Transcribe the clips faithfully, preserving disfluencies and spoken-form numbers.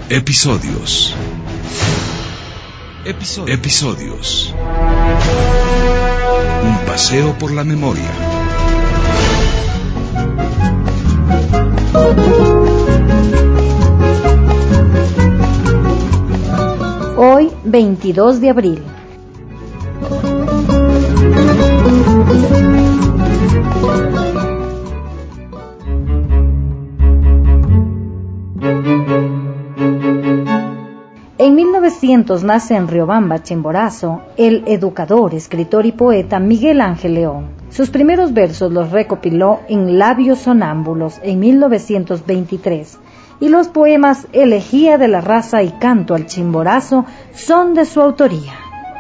Episodios. Episodios. Episodios. Un paseo por la memoria. Hoy, veintidós de abril. En mil novecientos nace en Riobamba, Chimborazo, el educador, escritor y poeta Miguel Ángel León. Sus primeros versos los recopiló en Labios Sonámbulos en mil novecientos veintitrés, y los poemas Elegía de la Raza y Canto al Chimborazo son de su autoría.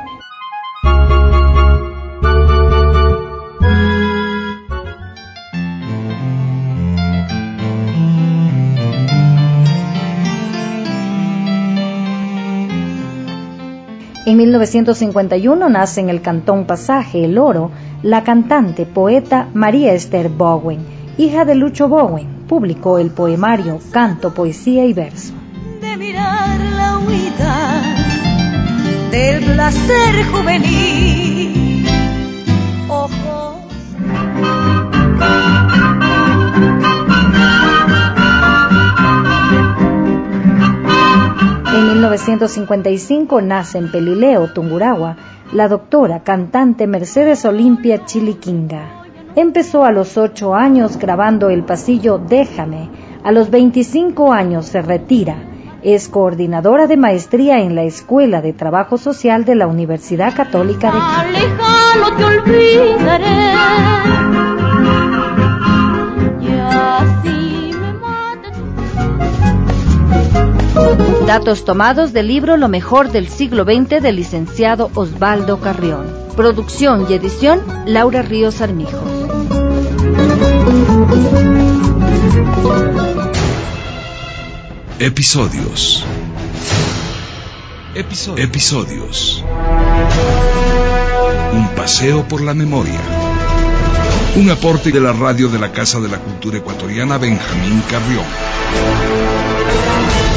En mil novecientos cincuenta y uno nace en el Cantón Pasaje, El Oro, la cantante, poeta María Esther Bowen, hija de Lucho Bowen. Publicó el poemario Canto, Poesía y Verso. De mirar la huida del placer juvenil, ojos. En mil novecientos cincuenta y cinco nace en Pelileo, Tungurahua, la doctora cantante Mercedes Olimpia Chiliquinga. Empezó a los ocho años grabando el pasillo Déjame. A los veinticinco años se retira. Es coordinadora de maestría en la Escuela de Trabajo Social de la Universidad Católica de Quito. Alejalo, te olvidaré. Y así me matas. Datos tomados del libro Lo mejor del siglo veinte del licenciado Osvaldo Carrión. Producción y edición Laura Ríos Armijo. Episodios. Episodios. Episodios. Un paseo por la memoria. Un aporte de la radio de la Casa de la Cultura Ecuatoriana Benjamín Carrión.